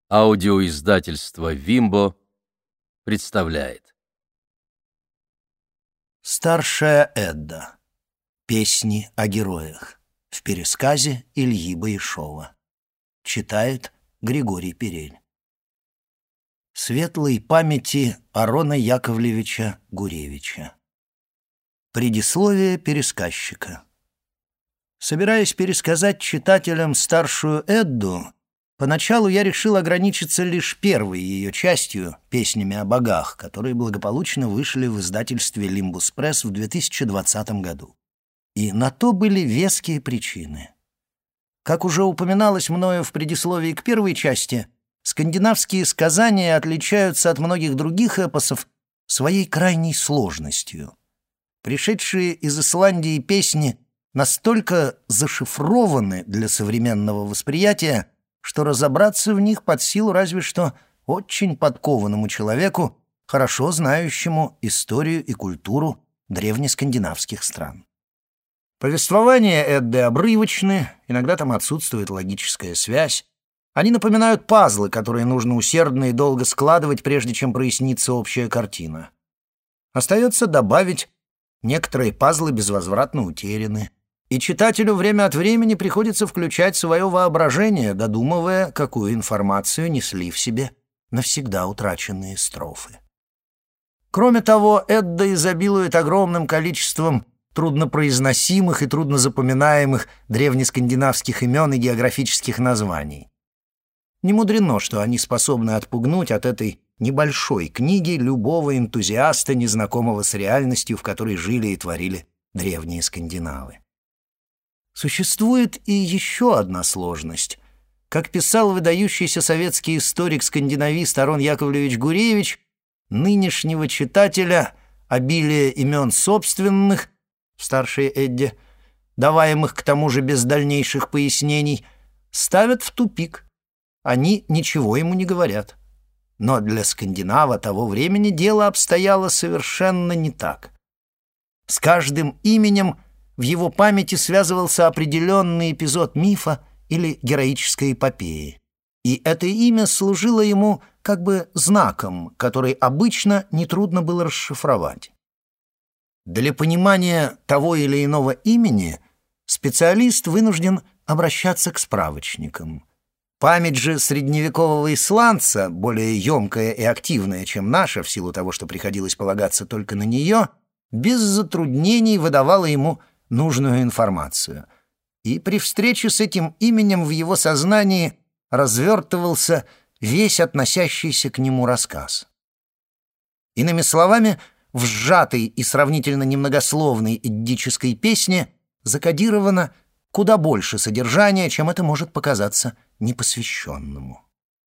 Аудиоиздательство «Вимбо» представляет. Старшая Эдда. Песни о героях. В пересказе Ильи Боишова. Читает Григорий Перель. Светлой памяти Арона Яковлевича Гуревича. Предисловие пересказчика. Собираясь пересказать читателям старшую Эдду, поначалу я решил ограничиться лишь первой ее частью, песнями о богах, которые благополучно вышли в издательстве «Лимбус Пресс» в 2020 году. И на то были веские причины. Как уже упоминалось мною в предисловии к первой части, скандинавские сказания отличаются от многих других эпосов своей крайней сложностью. Пришедшие из Исландии песни настолько зашифрованы для современного восприятия, что разобраться в них под силу разве что очень подкованному человеку, хорошо знающему историю и культуру древнескандинавских стран. Повествования Эдды обрывочны, иногда там отсутствует логическая связь. Они напоминают пазлы, которые нужно усердно и долго складывать, прежде чем прояснится общая картина. Остается добавить: некоторые пазлы безвозвратно утеряны, и читателю время от времени приходится включать свое воображение, додумывая, какую информацию несли в себе навсегда утраченные строфы. Кроме того, Эдда изобилует огромным количеством труднопроизносимых и труднозапоминаемых древнескандинавских имен и географических названий. Не мудрено, что они способны отпугнуть от этой небольшой книги любого энтузиаста, незнакомого с реальностью, в которой жили и творили древние скандинавы. Существует и еще одна сложность. Как писал выдающийся советский историк-скандинавист Арон Яковлевич Гуревич, нынешнего читателя обилие имен собственных в старшей Эдде, даваемых к тому же без дальнейших пояснений, ставят в тупик. Они ничего ему не говорят. Но для скандинава того времени дело обстояло совершенно не так. С каждым именем в его памяти связывался определенный эпизод мифа или героической эпопеи. И это имя служило ему как бы знаком, который обычно нетрудно было расшифровать. Для понимания того или иного имени специалист вынужден обращаться к справочникам. Память же средневекового исландца, более емкая и активная, чем наша, в силу того, что приходилось полагаться только на нее, без затруднений выдавала ему нужную информацию. И при встрече с этим именем в его сознании развертывался весь относящийся к нему рассказ. Иными словами, в сжатой и сравнительно немногословной эддической песне закодировано куда больше содержания, чем это может показаться непосвященному.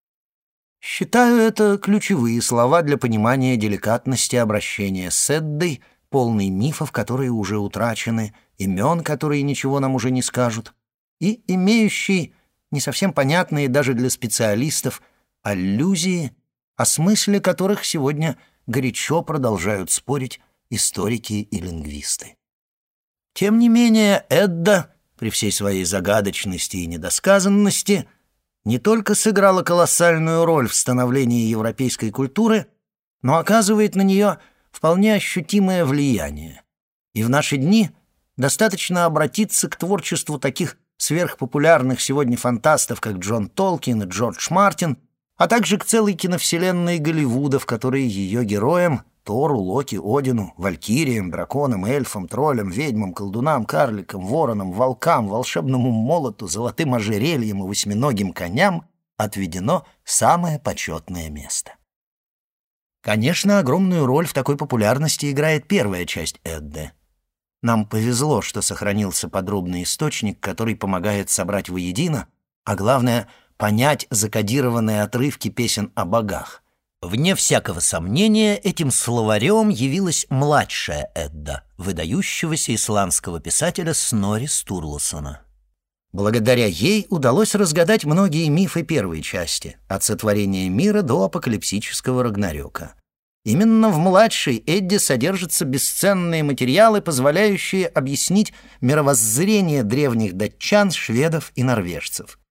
Считаю это ключевые слова для понимания деликатности обращения с Эддой, полной мифов, которые уже утрачены, имен, которые ничего нам уже не скажут, и имеющий не совсем понятные даже для специалистов аллюзии, о смысле которых сегодня горячо продолжают спорить историки и лингвисты. Тем не менее, Эдда, при всей своей загадочности и недосказанности, не только сыграла колоссальную роль в становлении европейской культуры, но оказывает на нее вполне ощутимое влияние. И в наши дни достаточно обратиться к творчеству таких сверхпопулярных сегодня фантастов, как Джон Толкин и Джордж Мартин, а также к целой киновселенной Голливуда, в которой ее героям — Тору, Локи, Одину, Валькириям, драконам, эльфам, троллям, ведьмам, колдунам, карликам, воронам, волкам, волшебному молоту, золотым ожерельям и восьминогим коням отведено самое почетное место. Конечно, огромную роль в такой популярности играет первая часть Эдды. Нам повезло, что сохранился подробный источник, который помогает собрать воедино, а главное — понять закодированные отрывки песен о богах. Вне всякого сомнения, этим словарем явилась младшая Эдда, выдающегося исландского писателя Снорри Стурласона. Благодаря ей удалось разгадать многие мифы первой части, от сотворения мира до апокалипсического Рагнарёка. Именно в младшей Эдде содержатся бесценные материалы, позволяющие объяснить мировоззрение древних датчан, шведов и норвежцев.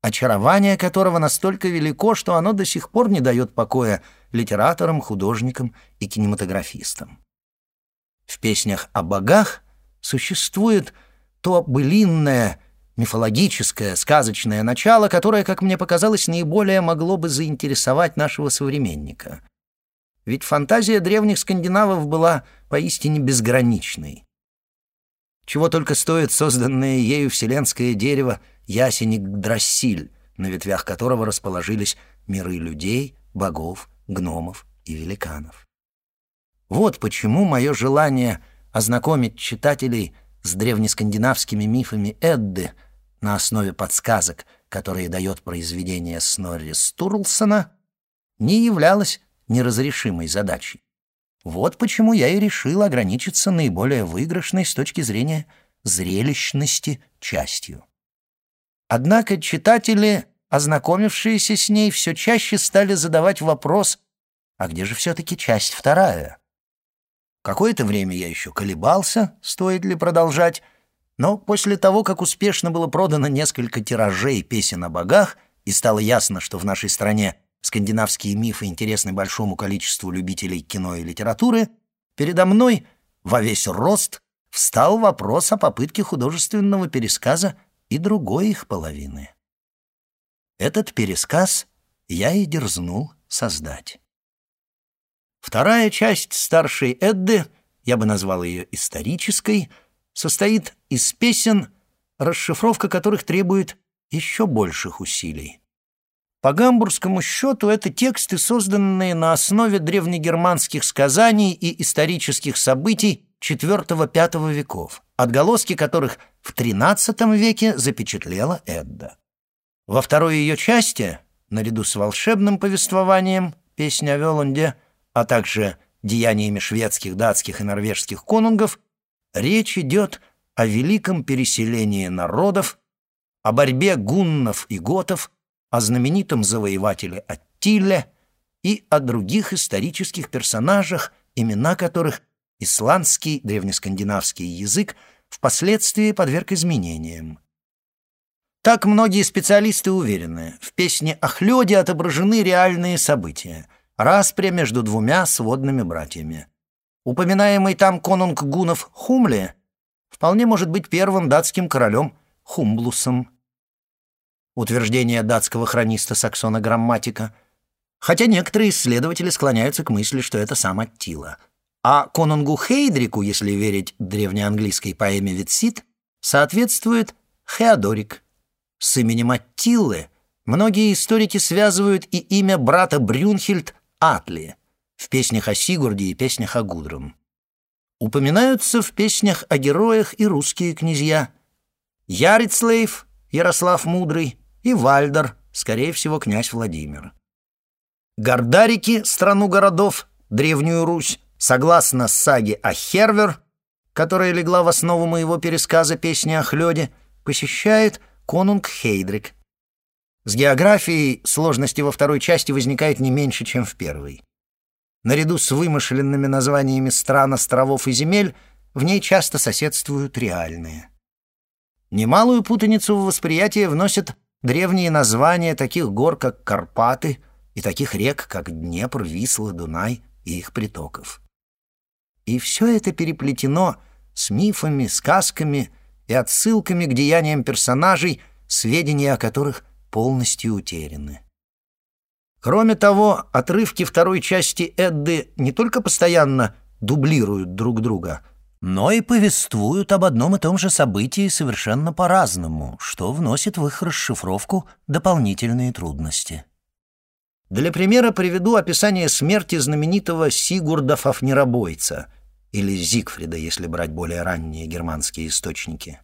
очарование которого настолько велико, что оно до сих пор не дает покоя литераторам, художникам и кинематографистам. В песнях о богах существует то былинное, мифологическое, сказочное начало, которое, как мне показалось, наиболее могло бы заинтересовать нашего современника. Ведь фантазия древних скандинавов была поистине безграничной. Чего только стоит созданное ею вселенское дерево ясень-Игдрасиль, на ветвях которого расположились миры людей, богов, гномов и великанов. Вот почему мое желание ознакомить читателей с древнескандинавскими мифами Эдды на основе подсказок, которые дает произведение Снорри Стурлсона, не являлось неразрешимой задачей. Вот почему я и решил ограничиться наиболее выигрышной с точки зрения зрелищности частью. Однако читатели, ознакомившиеся с ней, все чаще стали задавать вопрос: а где же все-таки часть вторая? Какое-то время я еще колебался, стоит ли продолжать, но после того, как успешно было продано несколько тиражей песен о богах и стало ясно, что в нашей стране скандинавские мифы интересны большому количеству любителей кино и литературы, передо мной во весь рост встал вопрос о попытке художественного пересказа и другой их половины. Этот пересказ я и дерзнул создать. Вторая часть старшей Эдды, я бы назвал ее исторической, состоит из песен, расшифровка которых требует еще больших усилий. По гамбургскому счету это тексты, созданные на основе древнегерманских сказаний и исторических событий IV-V веков, отголоски которых в XIII веке запечатлела Эдда. Во второй ее части, наряду с волшебным повествованием «Песня о Вёланде», а также деяниями шведских, датских и норвежских конунгов, речь идет о великом переселении народов, о борьбе гуннов и готов, о знаменитом завоевателе Аттиле и о других исторических персонажах, имена которых исландский древнескандинавский язык впоследствии подверг изменениям. Так многие специалисты уверены, в песне о Хлёде отображены реальные события, распря между двумя сводными братьями. Упоминаемый там конунг гуннов Хумле вполне может быть первым датским королем Хумблусом. Утверждение датского хрониста Саксона Грамматика, хотя некоторые исследователи склоняются к мысли, что это сам Аттила. А конунгу Хейдрику, если верить древнеанглийской поэме «Витсит», соответствует Хеодорик. С именем Аттилы многие историки связывают и имя брата Брюнхильд Атли в песнях о Сигурде и песнях о Гудрун. Упоминаются в песнях о героях и русские князья: Ярицлейф, Ярослав Мудрый, и Вальдер, скорее всего, князь Владимир. Гордарики, страну городов, Древнюю Русь, согласно саге о Хервер, которая легла в основу моего пересказа «Песни о Хлёде», посещает конунг Хейдрик. С географией сложности во второй части возникают не меньше, чем в первой. Наряду с вымышленными названиями стран, островов и земель в ней часто соседствуют реальные. Немалую путаницу в восприятие вносят древние названия таких гор, как Карпаты, и таких рек, как Днепр, Висла, Дунай и их притоков. И все это переплетено с мифами, сказками и отсылками к деяниям персонажей, сведения о которых полностью утеряны. Кроме того, отрывки второй части Эдды не только постоянно дублируют друг друга, но и повествуют об одном и том же событии совершенно по-разному, что вносит в их расшифровку дополнительные трудности. Для примера приведу описание смерти знаменитого Сигурда Фафнеробойца, или Зигфрида, если брать более ранние германские источники.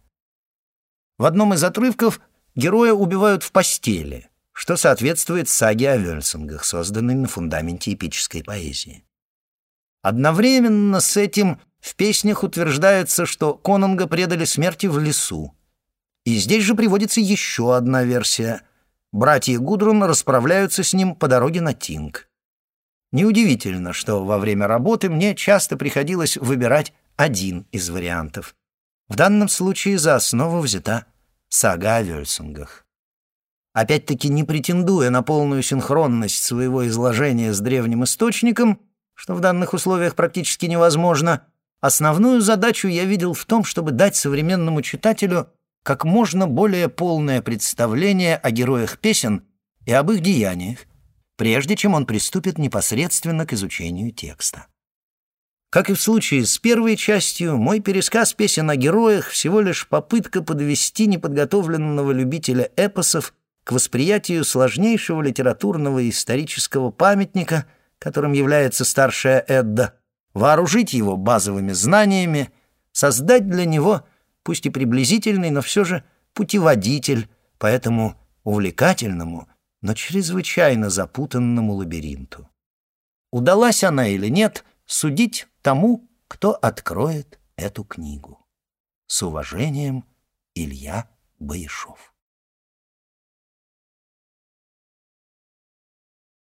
В одном из отрывков героя убивают в постели, что соответствует саге о Вельсингах, созданной на фундаменте эпической поэзии. Одновременно с этим в песнях утверждается, что конунга предали смерти в лесу. И здесь же приводится еще одна версия. Братья Гудрун расправляются с ним по дороге на Тинг. Неудивительно, что во время работы мне часто приходилось выбирать один из вариантов. В данном случае за основу взята сага о Вельсингах. Опять-таки, не претендуя на полную синхронность своего изложения с древним источником, что в данных условиях практически невозможно, основную задачу я видел в том, чтобы дать современному читателю как можно более полное представление о героях песен и об их деяниях, прежде чем он приступит непосредственно к изучению текста. Как и в случае с первой частью, мой пересказ песен о героях всего лишь попытка подвести неподготовленного любителя эпосов к восприятию сложнейшего литературного и исторического памятника, которым является старшая Эдда, вооружить его базовыми знаниями, создать для него, пусть и приблизительный, но все же путеводитель по этому увлекательному, но чрезвычайно запутанному лабиринту. Удалась она или нет, судить тому, кто откроет эту книгу. С уважением, Илья Баишов.